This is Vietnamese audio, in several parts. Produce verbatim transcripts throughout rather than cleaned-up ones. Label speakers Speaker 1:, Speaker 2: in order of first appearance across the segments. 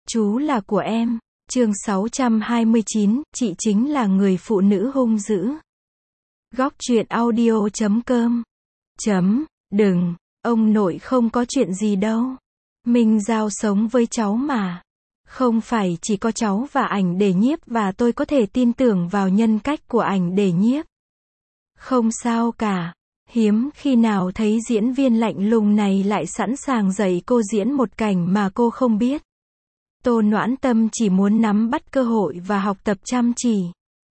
Speaker 1: Chú là của em. Chương sáu trăm hai mươi chín, chị chính là người phụ nữ hung dữ. Góc truyện audio chấm com. Chấm, đừng, ông nội không có chuyện gì đâu. Minh Giao sống với cháu mà. Không phải chỉ có cháu và ảnh để nhiếp và tôi có thể tin tưởng vào nhân cách của ảnh để nhiếp. Không sao cả. Hiếm khi nào thấy diễn viên lạnh lùng này lại sẵn sàng dạy cô diễn một cảnh mà cô không biết. Tô Noãn Tâm chỉ muốn nắm bắt cơ hội và học tập chăm chỉ.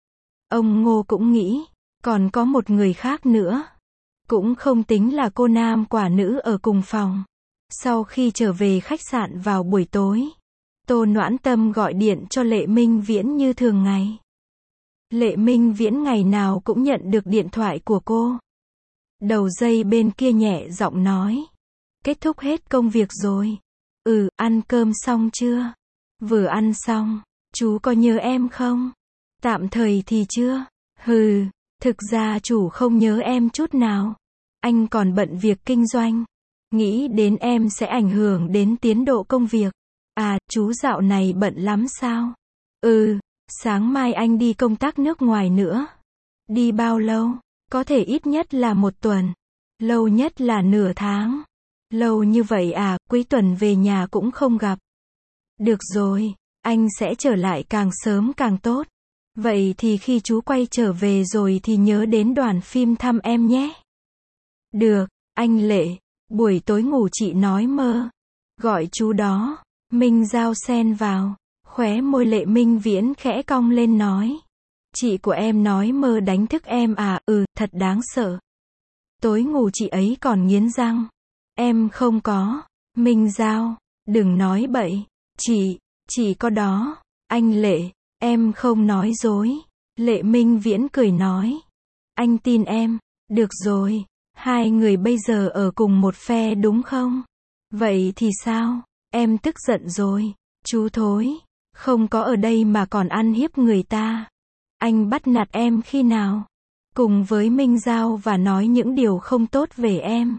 Speaker 1: Ông Ngô cũng nghĩ, còn có một người khác nữa. Cũng không tính là cô nam quả nữ ở cùng phòng. Sau khi trở về khách sạn vào buổi tối, Tô Noãn Tâm gọi điện cho Lệ Minh Viễn như thường ngày. Lệ Minh Viễn ngày nào cũng nhận được điện thoại của cô. Đầu dây bên kia nhẹ giọng nói. Kết thúc hết công việc rồi. Ừ, ăn cơm xong chưa? Vừa ăn xong. Chú có nhớ em không? Tạm thời thì chưa. Hừ, thực ra chủ không nhớ em chút nào. Anh còn bận việc kinh doanh. Nghĩ đến em sẽ ảnh hưởng đến tiến độ công việc. À, chú dạo này bận lắm sao? Ừ, sáng mai anh đi công tác nước ngoài nữa. Đi bao lâu? Có thể ít nhất là một tuần. Lâu nhất là nửa tháng. Lâu như vậy à, cuối tuần về nhà cũng không gặp. Được rồi, anh sẽ trở lại càng sớm càng tốt. Vậy thì khi chú quay trở về rồi thì nhớ đến đoàn phim thăm em nhé. Được, anh Lệ, buổi tối ngủ chị nói mơ. Gọi chú đó. Minh Giao xen vào. Khóe môi Lệ Minh Viễn khẽ cong lên nói. Chị của em nói mơ đánh thức em à, ừ, thật đáng sợ. Tối ngủ chị ấy còn nghiến răng. Em không có. Minh Giao, đừng nói bậy. Chị, chị có đó. Anh Lệ, em không nói dối. Lệ Minh Viễn cười nói. Anh tin em. Được rồi, hai người bây giờ ở cùng một phe đúng không? Vậy thì sao? Em tức giận rồi. Chú thối, không có ở đây mà còn ăn hiếp người ta. Anh bắt nạt em khi nào? Cùng với Minh Giao và nói những điều không tốt về em.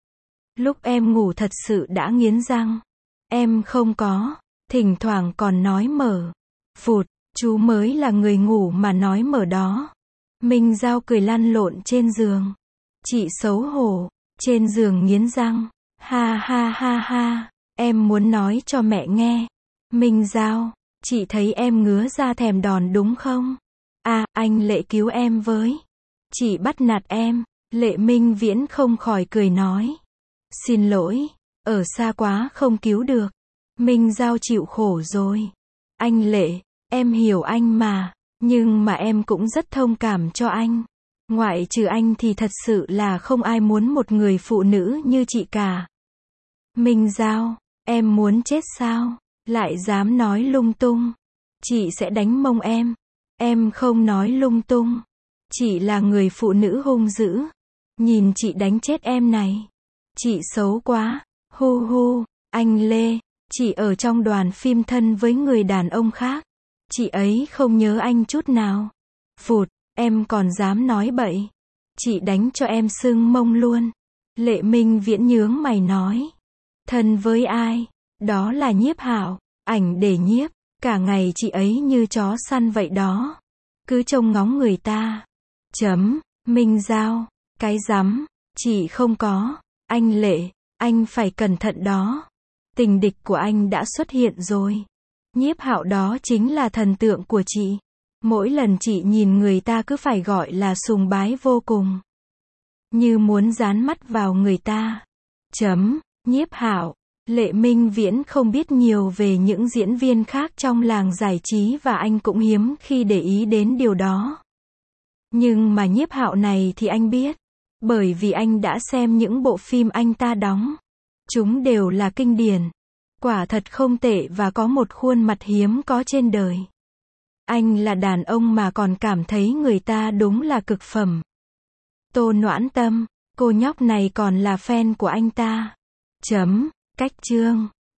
Speaker 1: Lúc em ngủ thật sự đã nghiến răng. Em không có. Thỉnh thoảng còn nói mở. Phụt, chú mới là người ngủ mà nói mở đó. Minh Giao cười lăn lộn trên giường. Chị xấu hổ. Trên giường nghiến răng. Ha ha ha ha. Em muốn nói cho mẹ nghe. Minh Giao, chị thấy em ngứa ra thèm đòn đúng không? À, anh Lệ cứu em với. Chị bắt nạt em. Lệ Minh Viễn không khỏi cười nói. Xin lỗi, ở xa quá không cứu được. Minh Giao chịu khổ rồi. Anh Lệ, em hiểu anh mà. Nhưng mà em cũng rất thông cảm cho anh. Ngoại trừ anh thì thật sự là không ai muốn một người phụ nữ như chị cả. Minh Giao, em muốn chết sao? Lại dám nói lung tung. Chị sẽ đánh mông em. Em không nói lung tung. Chị là người phụ nữ hung dữ. Nhìn chị đánh chết em này. Chị xấu quá. Hu hu, anh Lê. Chị ở trong đoàn phim thân với người đàn ông khác. Chị ấy không nhớ anh chút nào. Phụt, em còn dám nói bậy. Chị đánh cho em sưng mông luôn. Lệ Minh Viễn nhướng mày nói. Thân với ai? Đó là Nhiếp Hạo. Ảnh để nhiếp. Cả ngày chị ấy như chó săn vậy đó. Cứ trông ngóng người ta. Chấm, Minh Giao. Cái rắm. Chị không có. Anh Lệ, anh phải cẩn thận đó. Tình địch của anh đã xuất hiện rồi. Nhiếp Hạo đó chính là thần tượng của chị. Mỗi lần chị nhìn người ta cứ phải gọi là sùng bái vô cùng. Như muốn dán mắt vào người ta. Chấm, Nhiếp Hạo. Lệ Minh Viễn không biết nhiều về những diễn viên khác trong làng giải trí và anh cũng hiếm khi để ý đến điều đó. Nhưng mà Nhiếp Hạo này thì anh biết. Bởi vì anh đã xem những bộ phim anh ta đóng. Chúng đều là kinh điển. Quả thật không tệ và có một khuôn mặt hiếm có trên đời. Anh là đàn ông mà còn cảm thấy người ta đúng là cực phẩm. Tô Noãn Tâm, cô nhóc này còn là fan của anh ta. Chấm, cách chương.